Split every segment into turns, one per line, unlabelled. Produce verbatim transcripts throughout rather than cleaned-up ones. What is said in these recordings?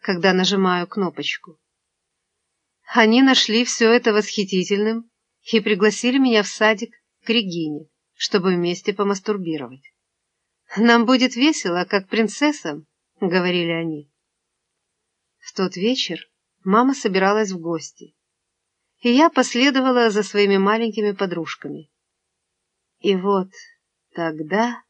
когда нажимаю кнопочку. Они нашли все это восхитительным и пригласили меня в садик к Регине, чтобы вместе помастурбировать. «Нам будет весело, как принцессам», — говорили они. В тот вечер мама собиралась в гости, и я последовала за своими маленькими подружками. И вот тогда...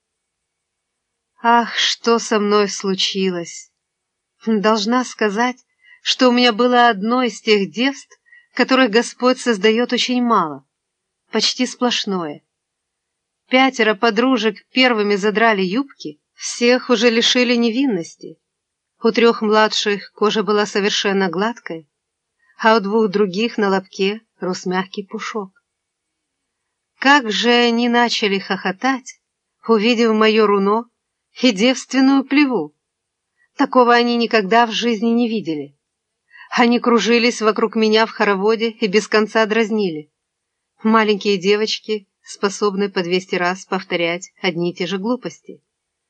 Ах, что со мной случилось! Должна сказать, что у меня было одно из тех девств, которых Господь создает очень мало, почти сплошное. Пятеро подружек первыми задрали юбки, всех уже лишили невинности. У трех младших кожа была совершенно гладкой, а у двух других на лобке рос мягкий пушок. Как же они начали хохотать, увидев мое руно и девственную плеву! Такого они никогда в жизни не видели. Они кружились вокруг меня в хороводе и без конца дразнили. Маленькие девочки способны по двести раз повторять одни и те же глупости.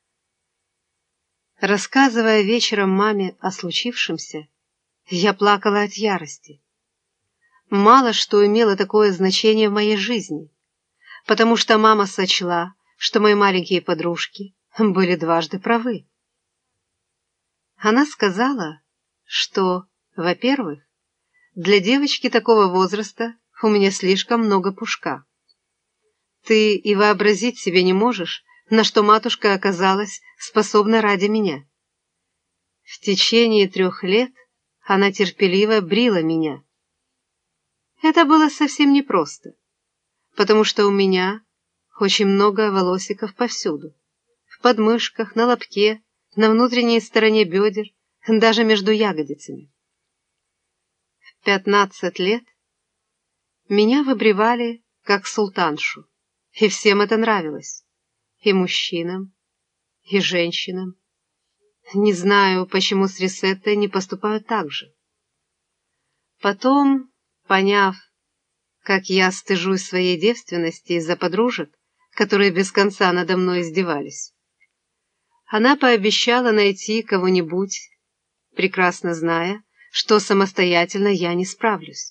Рассказывая вечером маме о случившемся, я плакала от ярости. Мало что имело такое значение в моей жизни, потому что мама сочла, что мои маленькие подружки были дважды правы. Она сказала, что, во-первых, для девочки такого возраста у меня слишком много пушка. Ты и вообразить себе не можешь, на что матушка оказалась способна ради меня. В течение трех лет она терпеливо брила меня. Это было совсем непросто, потому что у меня очень много волосиков повсюду. В подмышках, на лобке, на внутренней стороне бедер, даже между ягодицами. В пятнадцать лет меня выбривали как султаншу, и всем это нравилось, и мужчинам, и женщинам. Не знаю, почему с Рисеттой не поступают так же. Потом, поняв, как я стыжусь своей девственности из-за подружек, которые без конца надо мной издевались, она пообещала найти кого-нибудь, прекрасно зная, что самостоятельно я не справлюсь.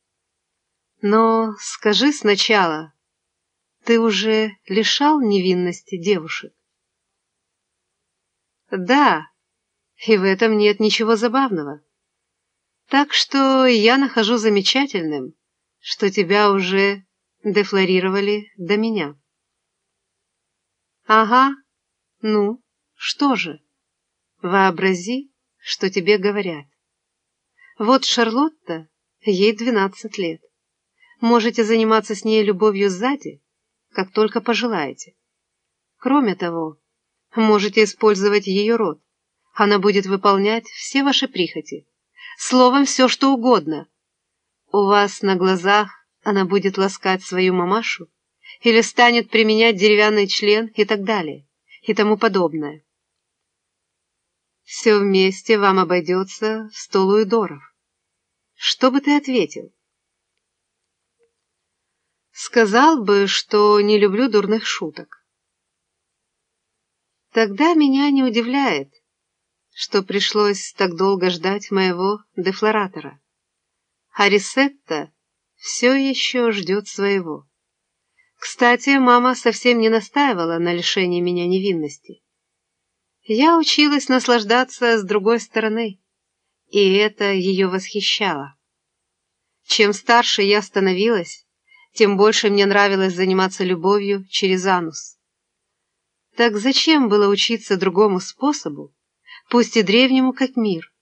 Но скажи сначала, ты уже лишал невинности девушек? Да, и в этом нет ничего забавного. Так что я нахожу замечательным, что тебя уже дефлорировали до меня. Ага, ну, что же? Вообрази, что тебе говорят. Вот Шарлотта, ей двенадцать лет. Можете заниматься с ней любовью сзади, как только пожелаете. Кроме того, можете использовать ее рот. Она будет выполнять все ваши прихоти. Словом, все, что угодно. У вас на глазах она будет ласкать свою мамашу или станет применять деревянный член и так далее, и тому подобное. Все вместе вам обойдется в сто луидоров. Что бы ты ответил? Сказал бы, что не люблю дурных шуток. Тогда меня не удивляет, что пришлось так долго ждать моего дефлоратора. А Рисетта все еще ждет своего. Кстати, мама совсем не настаивала на лишении меня невинности. Я училась наслаждаться с другой стороны, и это ее восхищало. Чем старше я становилась, тем больше мне нравилось заниматься любовью через анус. Так зачем было учиться другому способу, пусть и древнему, как мир?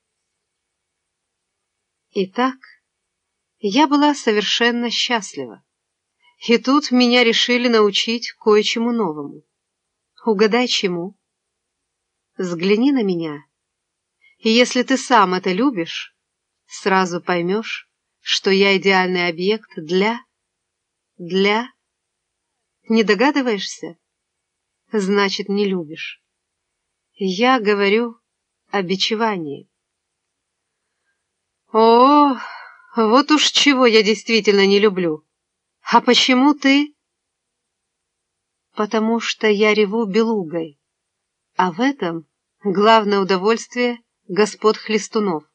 Итак, я была совершенно счастлива. И тут меня решили научить кое-чему новому. Угадай, чему? Взгляни на меня, и если ты сам это любишь, сразу поймешь, что я идеальный объект для... для... Не догадываешься? Значит, не любишь. Я говорю о бичевании. О, вот уж чего я действительно не люблю. А почему ты? Потому что я реву белугой, а в этом главное удовольствие господ Хлестунов.